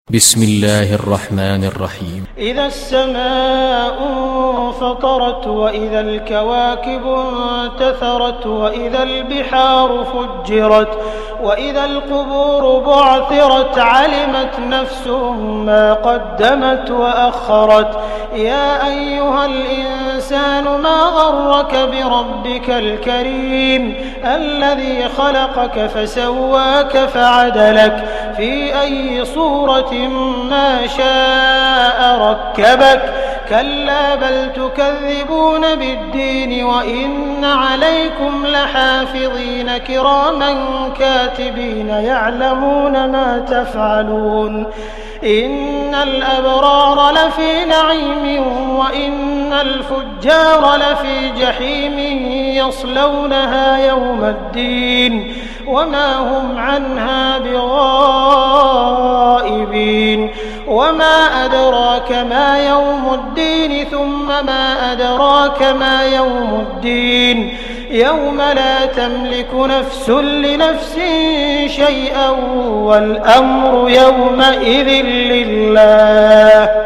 بسم الله الرحمن الرحيم. إذا السماء انفطرت وإذا الكواكب انتثرت وإذا البحار فجرت وإذا القبور بعثرت علمت نفس ما قدمت وأخرت. يا أيها الإنسان ما غرك بربك الكريم الذي خلقك فسواك فعدلك في أي صورة ما شاء ركبك. كلا بل تكذبون بالدين وإن عليكم لحافظين كراما كاتبين يعلمون ما تفعلون. إن الأبرار لفي نعيم وإن الفجار لفي جحيم يصلونها يوم الدين وما هم عنها بغائبين. وما أدراك ما يوم الدين ثم ما أدراك ما يوم الدين يوم لا تملك نفس لنفس شيئا والأمر يومئذ لله.